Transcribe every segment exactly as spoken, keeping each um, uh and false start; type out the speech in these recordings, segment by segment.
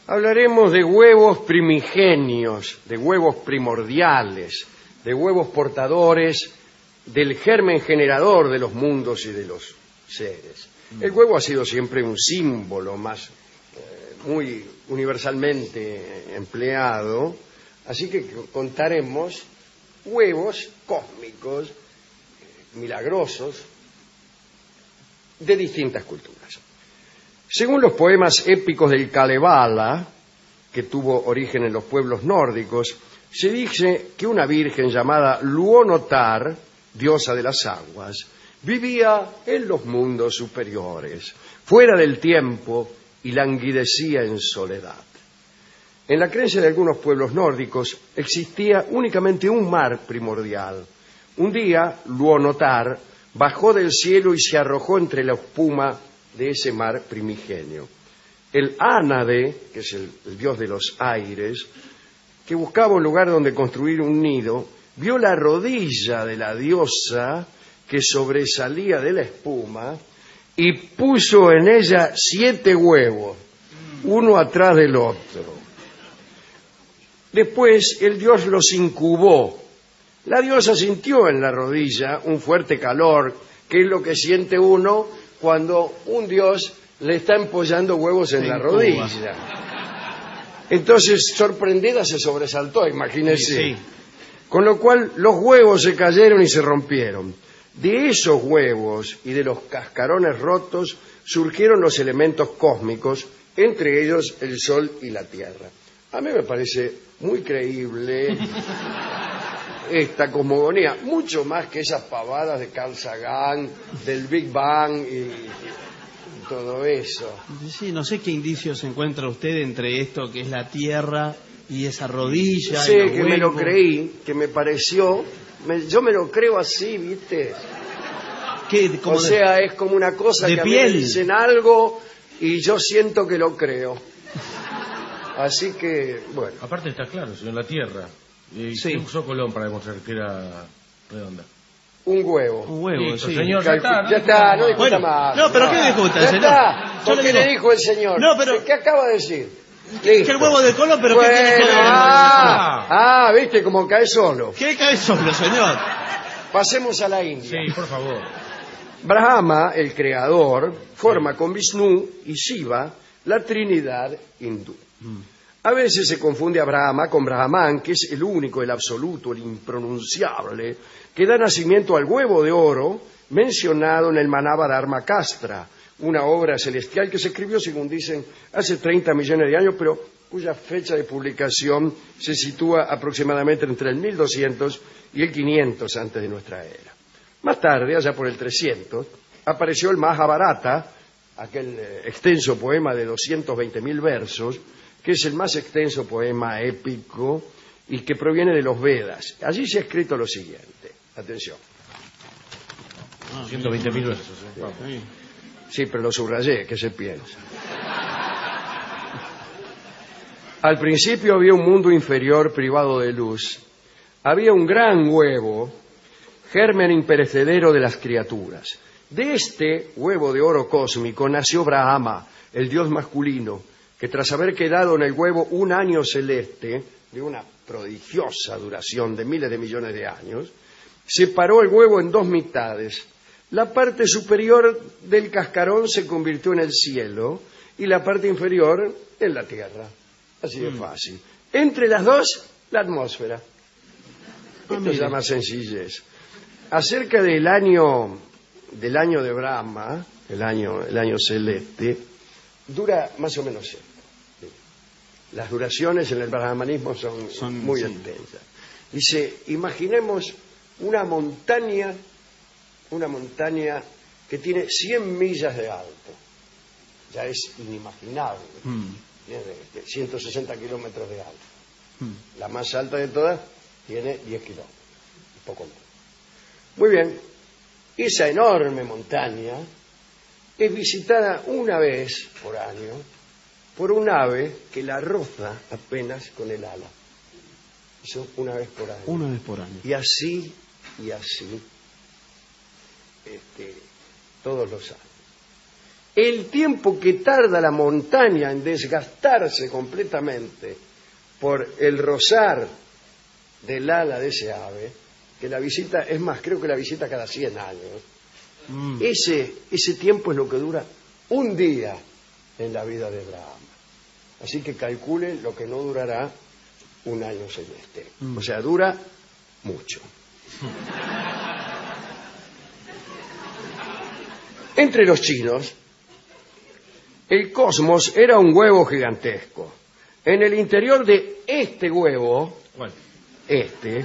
Hablaremos de huevos primigenios, de huevos primordiales, de huevos portadores del germen generador de los mundos y de los seres. El huevo ha sido siempre un símbolo más eh, muy universalmente empleado, así que contaremos huevos cósmicos, eh, milagrosos, de distintas culturas. Según los poemas épicos del Kalevala, que tuvo origen en los pueblos nórdicos, se dice que una virgen llamada Luonotar, diosa de las aguas, vivía en los mundos superiores, fuera del tiempo, y languidecía en soledad. En la creencia de algunos pueblos nórdicos existía únicamente un mar primordial. Un día, Luonotar bajó del cielo y se arrojó entre la espuma de ese mar primigenio. El Ánade, que es el, el dios de los aires, que buscaba un lugar donde construir un nido, vio la rodilla de la diosa que sobresalía de la espuma y puso en ella siete huevos, uno atrás del otro. Después el dios los incubó. La diosa sintió en la rodilla un fuerte calor, que es lo que siente uno cuando un dios le está empollando huevos en la rodilla. Entonces, sorprendida, se sobresaltó, imagínese. Sí, sí. Con lo cual, los huevos se cayeron y se rompieron. De esos huevos y de los cascarones rotos surgieron los elementos cósmicos, entre ellos el Sol y la Tierra. A mí me parece muy creíble esta cosmogonía, mucho más que esas pavadas de Carl Sagan, del Big Bang y, y todo eso. Sí, no sé qué indicios encuentra usted entre esto que es la Tierra y esa rodilla. Sí, y que huevos. Me lo creí, que me pareció, me, yo me lo creo así, ¿viste? ¿Qué, como o sea, de, es como una cosa que piel. A mí me dicen algo y yo siento que lo creo. Así que, bueno. Aparte está claro, señor, la Tierra. ¿Y sí. ¿Qué usó Colón para demostrar que era redonda? Un huevo. Un huevo, Listo, sí. Señor, ya está, ya está, no discuta bueno, más. No, pero no. ¿Qué discuta, ya señor? Está. ¿Por qué le dijo el señor? No, pero... ¿Qué acaba de decir? Listo. Que el huevo de Colón, pero bueno, ¿qué tiene que ver? Ah, ah, viste, como cae solo. ¿Qué cae solo, señor? Pasemos a la India. Sí, por favor. Brahma, el creador, forma con Vishnu y Shiva la Trinidad hindú. Mm. A veces se confunde a Brahma con Brahman, que es el único, el absoluto, el impronunciable, que da nacimiento al huevo de oro mencionado en el Manavadharmakastra, una obra celestial que se escribió, según dicen, hace treinta millones de años, pero cuya fecha de publicación se sitúa aproximadamente entre el mil doscientos y el quinientos antes de nuestra era. Más tarde, allá por el trescientos, apareció el Mahabharata, aquel extenso poema de doscientos veinte mil versos, que es el más extenso poema épico y que proviene de los Vedas. Allí se ha escrito lo siguiente. Atención. Ah, ciento veinte mil versos. ¿eh? Sí, pero lo subrayé, ¿qué se piensa? Al principio había un mundo inferior privado de luz. Había un gran huevo, germen imperecedero de las criaturas. De este huevo de oro cósmico nació Brahma, el dios masculino, que tras haber quedado en el huevo un año celeste, de una prodigiosa duración de miles de millones de años, separó el huevo en dos mitades. La parte superior del cascarón se convirtió en el cielo y la parte inferior en la tierra. Así de fácil. Entre las dos, la atmósfera. Esto se llama sencillez. Acerca del año, del año de Brahma, el año, el año celeste, dura más o menos esto. Las duraciones en el brahmanismo son, son muy sí. extensas. Dice, imaginemos una montaña, una montaña que tiene cien millas de alto. Ya es inimaginable. Mm. Tiene ciento sesenta kilómetros de alto. Mm. La más alta de todas tiene diez kilómetros, un poco más. Muy bien, esa enorme montaña es visitada una vez por año por un ave que la roza apenas con el ala. Eso una vez por año. Una vez por año. Y así, y así, este, todos los años. el tiempo que tarda la montaña en desgastarse completamente por el rozar del ala de ese ave, que la visita, es más, creo que la visita cada cien años, mm. ese, ese tiempo es lo que dura un día en la vida de Brahma. Así que calcule lo que no durará un año celeste. Mm. O sea, dura mucho. Entre los chinos, el cosmos era un huevo gigantesco. En el interior de este huevo, bueno. este,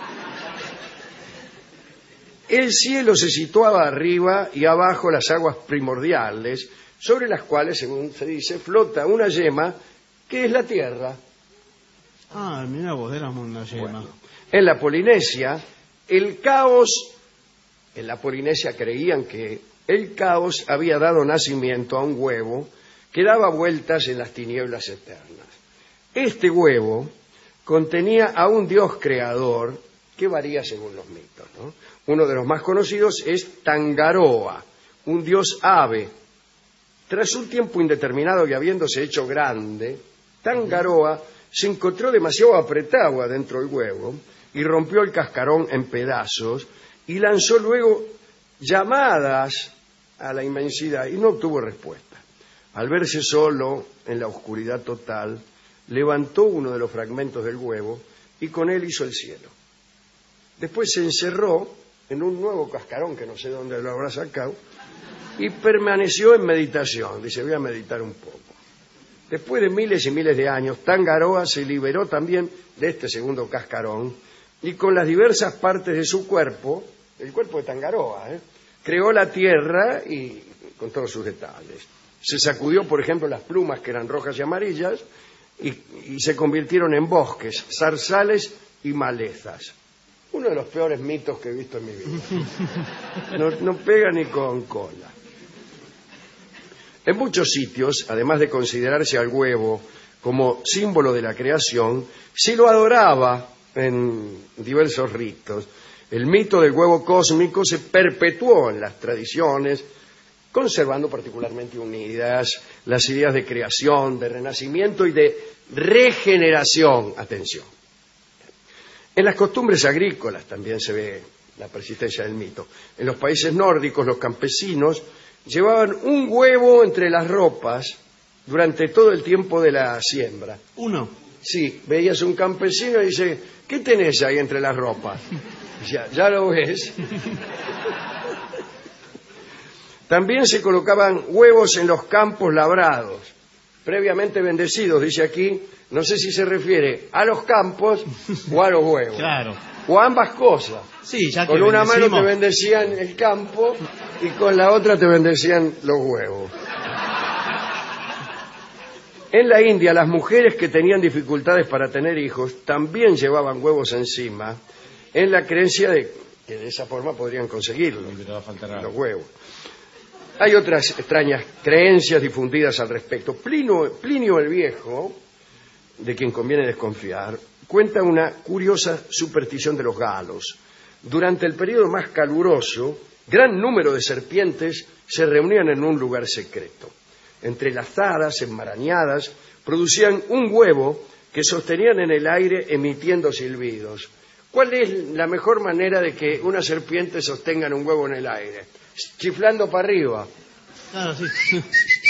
el cielo se situaba arriba y abajo las aguas primordiales, sobre las cuales, según se dice, flota una yema que es la Tierra. Ah, mira vos, éramos una yema. Bueno, en la Polinesia, el caos, en la Polinesia creían que el caos había dado nacimiento a un huevo que daba vueltas en las tinieblas eternas. Este huevo contenía a un dios creador que varía según los mitos, ¿no? Uno de los más conocidos es Tangaroa, un dios ave. Tras un tiempo indeterminado y habiéndose hecho grande, Tangaroa se encontró demasiado apretado adentro del huevo y rompió el cascarón en pedazos y lanzó luego llamadas a la inmensidad y no obtuvo respuesta. Al verse solo en la oscuridad total, levantó uno de los fragmentos del huevo y con él hizo el cielo. Después se encerró en un nuevo cascarón, que no sé dónde lo habrá sacado, y permaneció en meditación. Dice, voy a meditar un poco. Después de miles y miles de años, Tangaroa se liberó también de este segundo cascarón y con las diversas partes de su cuerpo, el cuerpo de Tangaroa, ¿eh? creó la tierra y con todos sus detalles. Se sacudió, por ejemplo, las plumas que eran rojas y amarillas y, y se convirtieron en bosques, zarzales y malezas. Uno de los peores mitos que he visto en mi vida. No, no pega ni con cola. En muchos sitios, además de considerarse al huevo como símbolo de la creación, se lo adoraba en diversos ritos. El mito del huevo cósmico se perpetuó en las tradiciones, conservando particularmente unidas las ideas de creación, de renacimiento y de regeneración. Atención. En las costumbres agrícolas también se ve la persistencia del mito. En los países nórdicos, los campesinos llevaban un huevo entre las ropas durante todo el tiempo de la siembra. ¿Uno? Sí, veías un campesino y dice, ¿qué tenés ahí entre las ropas? Ya, ya lo ves. También se colocaban huevos en los campos labrados, previamente bendecidos, dice aquí, no sé si se refiere a los campos o a los huevos. Claro. O a ambas cosas. Sí, ya que con una bendecimos... mano te bendecían el campo y con la otra te bendecían los huevos. En la India, las mujeres que tenían dificultades para tener hijos también llevaban huevos encima, en la creencia de que de esa forma podrían conseguirlo, los huevos. Hay otras extrañas creencias difundidas al respecto. Plinio, Plinio el Viejo, de quien conviene desconfiar, cuenta una curiosa superstición de los galos. Durante el periodo más caluroso, gran número de serpientes se reunían en un lugar secreto. Entrelazadas, enmarañadas, producían un huevo que sostenían en el aire emitiendo silbidos. ¿Cuál es la mejor manera de que una serpiente sostenga un huevo en el aire? Chiflando para arriba. Claro, sí.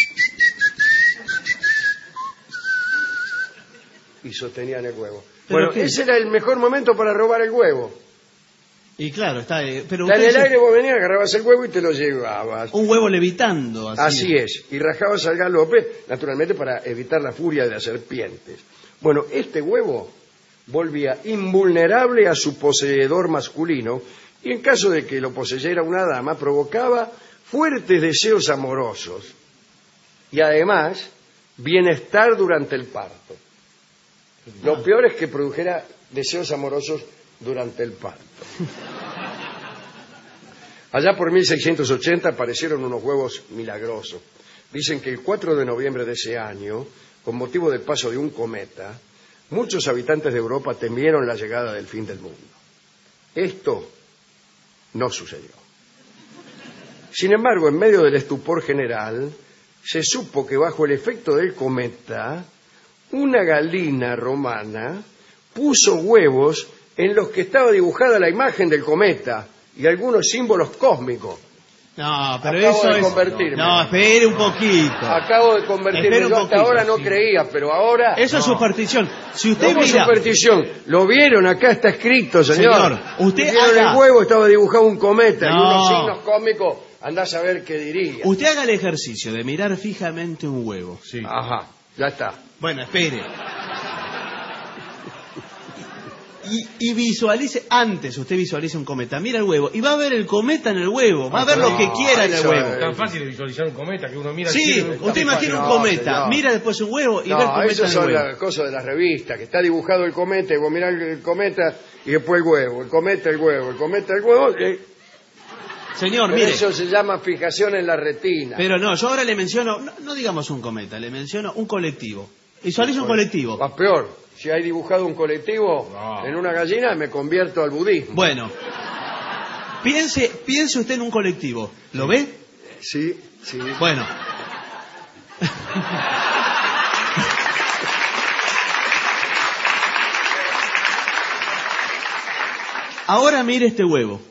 Y sostenían el huevo. Pero Bueno, ¿qué? ese era el mejor momento para robar el huevo. Y claro, está... eh, pero Está en usted el se- aire, vos venías, agarrabas el huevo y te lo llevabas. Un huevo levitando. Así, Así es, y rajabas al galope, naturalmente para evitar la furia de las serpientes. Bueno, este huevo volvía invulnerable a su poseedor masculino y en caso de que lo poseyera una dama, provocaba fuertes deseos amorosos y además bienestar durante el parto. Lo peor es que produjera deseos amorosos durante el parto. Allá por mil seiscientos ochenta aparecieron unos huevos milagrosos. Dicen que el cuatro de noviembre de ese año, con motivo del paso de un cometa, muchos habitantes de Europa temieron la llegada del fin del mundo. Esto no sucedió. Sin embargo, en medio del estupor general, se supo que bajo el efecto del cometa, una gallina romana puso huevos en los que estaba dibujada la imagen del cometa y algunos símbolos cósmicos. No, pero Acabo eso de es... convertirme. No, espere un poquito. Acabo de convertirme. Espera un Yo hasta poquito, ahora no sí. creía, pero ahora... Eso es superstición. Si usted ¿Cómo mira... superstición? ¿Lo vieron? Acá está escrito, señor. Señor, usted ¿Vieron haga- el huevo? Estaba dibujado un cometa y No. unos signos cómicos. Andá a saber qué diría. Usted haga el ejercicio de mirar fijamente un huevo. Sí. Ajá, ya está. Bueno, espere. Y, y visualice, antes usted visualice un cometa, mira el huevo, y va a ver el cometa en el huevo, va a ver lo que quiera en el eso huevo. es- Tan fácil de visualizar un cometa que uno mira... Sí, quiere- usted imagina un No, cometa, señor. mira después un huevo y ve el No, cometa eso en el son huevo. las cosas de las revistas, que está dibujado el cometa y vos mirás el, el cometa y después el huevo, el cometa, el huevo, el cometa, el huevo. eh, Señor, pero mire, eso se llama fijación en la retina. pero no, yo ahora le menciono, no, no digamos un cometa, le menciono un colectivo. Visualice un colectivo. Más peor, si hay dibujado un colectivo No. en una gallina, me convierto al budismo. Bueno, piense, piense usted en un colectivo, ¿lo ve? Sí, sí. Bueno. Ahora mire este huevo.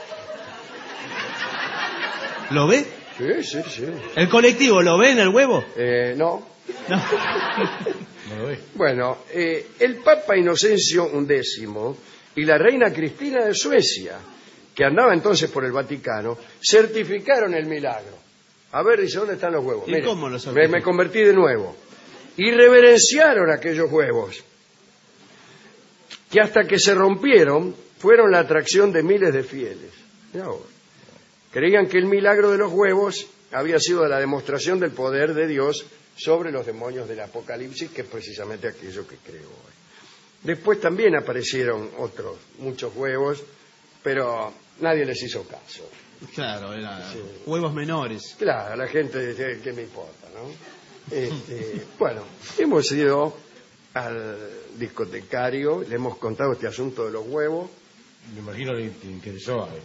¿Lo ve? Sí, sí, sí. ¿El colectivo lo ve en el huevo? Eh, no. No. No lo ve. Bueno, eh, el Papa Inocencio undécimo y la reina Cristina de Suecia, que andaba entonces por el Vaticano, certificaron el milagro. A ver, dice, ¿dónde están los huevos? ¿Y Mire, cómo los me, certifican? me convertí de nuevo. Y reverenciaron aquellos huevos, que hasta que se rompieron, fueron la atracción de miles de fieles. Mirá vos. Creían que el milagro de los huevos había sido la demostración del poder de Dios sobre los demonios del Apocalipsis, que es precisamente aquello que creo hoy. Después también aparecieron otros, muchos huevos, pero nadie les hizo caso. Claro, eran Sí. huevos menores. Claro, la gente dice, ¿qué me importa, no? Este, bueno, hemos ido al discotecario, le hemos contado este asunto de los huevos. Me imagino que te interesó a él.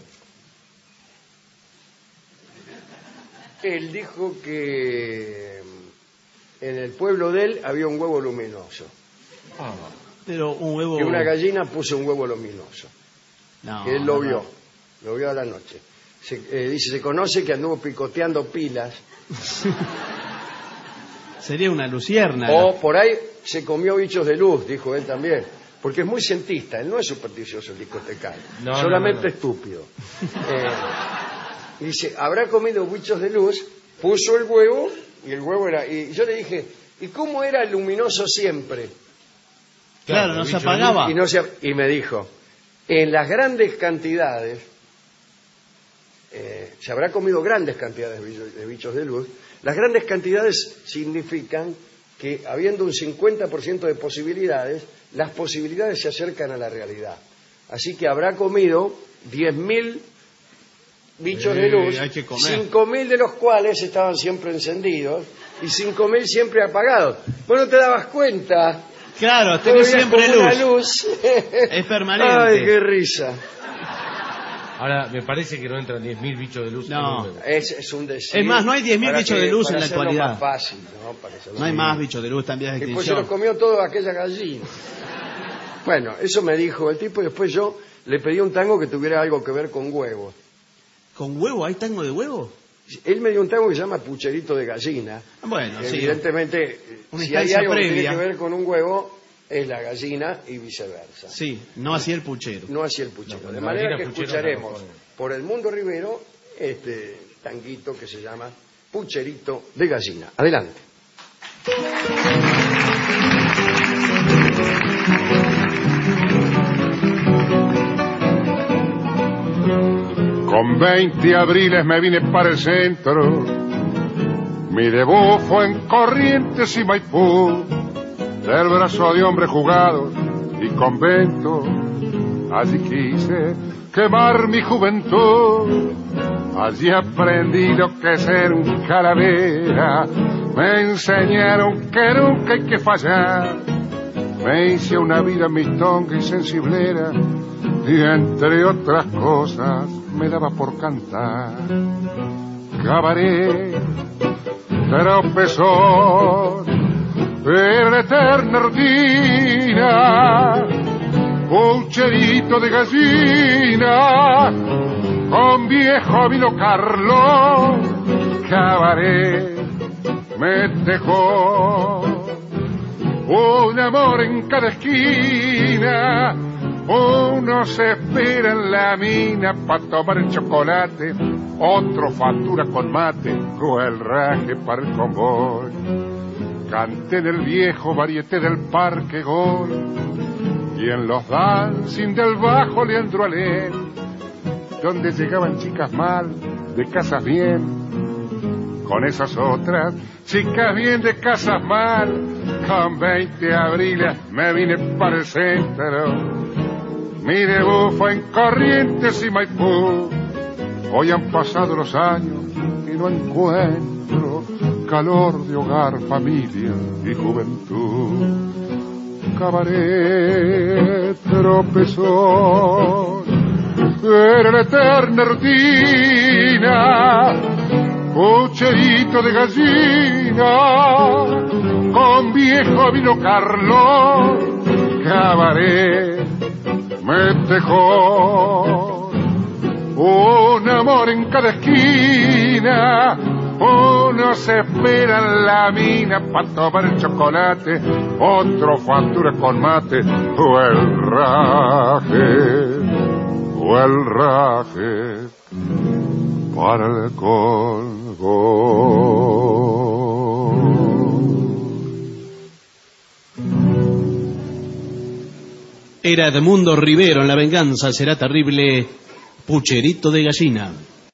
Él dijo que en el pueblo de él había un huevo luminoso, Ah, Pero un huevo... que una gallina puso un huevo luminoso, No, que él lo no, vio, no. lo vio a la noche. Se, eh, dice, se conoce que anduvo picoteando pilas, Sería una lucierna. o por ahí se comió bichos de luz, dijo él también, porque es muy cientista, él no es supersticioso el discotecario, No, solamente no, no, no. estúpido. Eh, dice, habrá comido bichos de luz, puso el huevo, y el huevo era... Y yo le dije, ¿y cómo era luminoso siempre? Claro, no el se bicho de apagaba. Y, no se, y me dijo, en las grandes cantidades, eh, se habrá comido grandes cantidades de bichos, de bichos de luz, las grandes cantidades significan que habiendo un cincuenta por ciento de posibilidades, las posibilidades se acercan a la realidad. Así que habrá comido diez mil bichos Sí, de luz, hay que comer. cinco mil de los cuales estaban siempre encendidos y cinco mil siempre apagados. Vos no te dabas cuenta. Claro, Todo tenés era siempre como una luz. luz. Es permanente. Ay, qué risa. ahora, me parece que no entran diez mil bichos de luz No. en un huevo. Es, es un decir. Es más, no hay diez mil para bichos que- de luz para en la hacerlo actualidad. más fácil, ¿no? Para hacerlo No hay más- más bichos de luz, están vías de Y después se lo extinción. comió todo aquella gallina. Bueno, eso me dijo el tipo y después yo le pedí un tango que tuviera algo que ver con huevos. ¿Con huevo? ¿Hay tango de huevo? Él me dio un tango que se llama Pucherito de Gallina. Bueno, sí. Evidentemente, Una si hay instancia algo que previa. tiene que ver con un huevo, es la gallina y viceversa. Sí, no así el puchero. No así el puchero. No, de la manera que gallina puchero escucharemos tampoco. por el mundo ribero este tanguito que se llama Pucherito de Gallina. Adelante. Con veinte abriles me vine para el centro, mi debut fue en Corrientes y Maipú, del brazo de hombre jugado y convento, allí quise quemar mi juventud, allí aprendí lo que es ser un calavera, me enseñaron que nunca hay que fallar, me hice una vida mistonga y sensiblera, y entre otras cosas me daba por cantar. cabaret, tropezón, era la eterna rutina, pucherito de gallina, con viejo vino Carlos, cabaret, me dejó un amor en cada esquina. Uno se espera en la mina para tomar el chocolate, otro factura con mate o el raje para el convoy. Canté del viejo varieté del Parque Gol y en los dancing del bajo Leandro Alén, donde llegaban chicas mal, de casas bien, con esas otras chicas bien de casas mal. Con veinte abriles me vine para el centro. Mi debut fue en Corrientes y Maipú. Hoy han pasado los años y no encuentro calor de hogar, familia y juventud. Cabaret, tropezón, era la eterna rutina, pucherito de gallina, con viejo vino Carlos, cabaret, me dejó un amor en cada esquina. Uno se espera en la mina para tomar el chocolate, otro factura con mate o el raje, o el raje para el colgón. Era Edmundo Rivero en La venganza será terrible, pucherito de gallina.